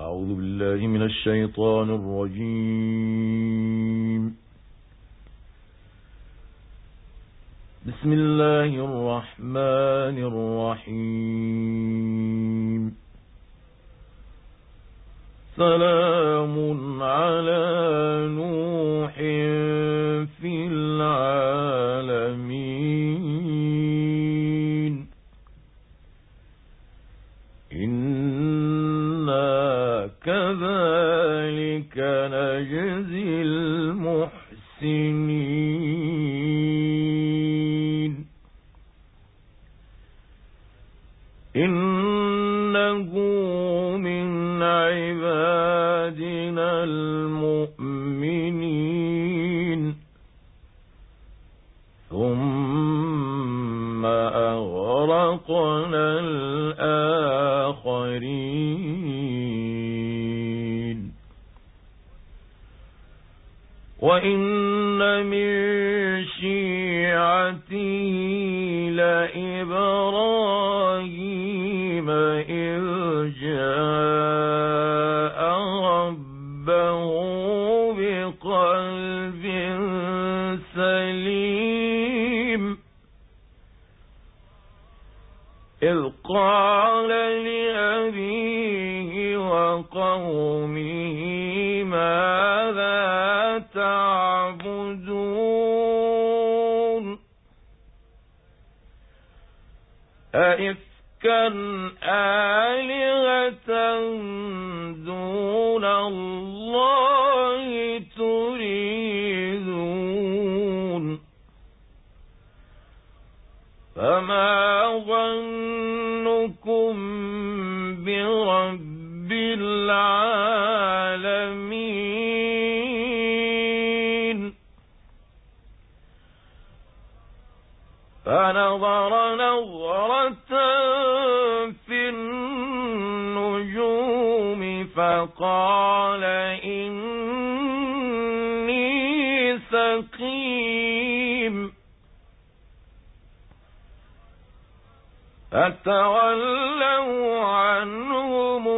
أعوذ بالله من الشيطان الرجيم. بسم الله الرحمن الرحيم. سلام على نوح في العالمين إنا كذلك نجزي المحسنين إنه من عبادنا المؤمنين ثم أغرقنا الآخرين وإن من شيعته لإبراهيم إذ جاء ربه بقلب سليم إذ قال لأبيه وقومه ماذا تعبدون أئفكا آلهة دون الله تريدون فما ظنكم برب العالمين فنظر نظرة في النجوم فقال إني سقيم فتولوا عنه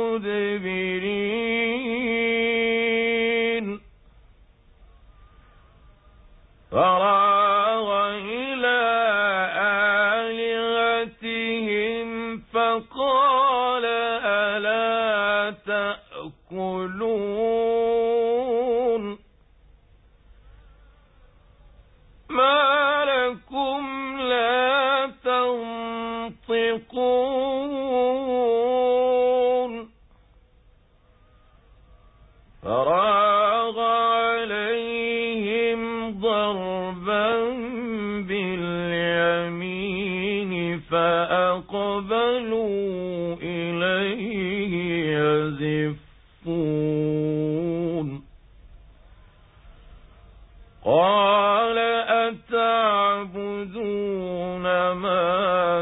مدبرين فراغ إلى آلهتهم فقال ألا تأكلون ما لكم لا تنطقون فراغ عليهم ضربا باليمين فأقبلوا إليه يزفون قال أتعبدون ما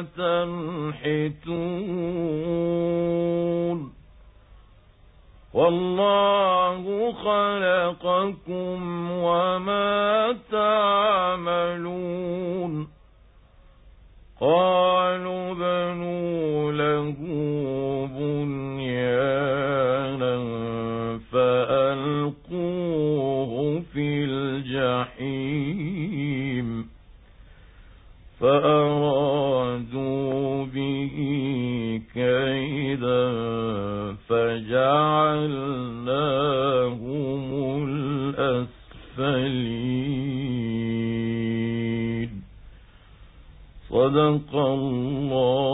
تنحتون والله خلقكم وما تعملون قالوا بنوا له بنيانا فألقوه في الجحيم فأرادوا به كيدا فجعلناهم الأسفلين صدق الله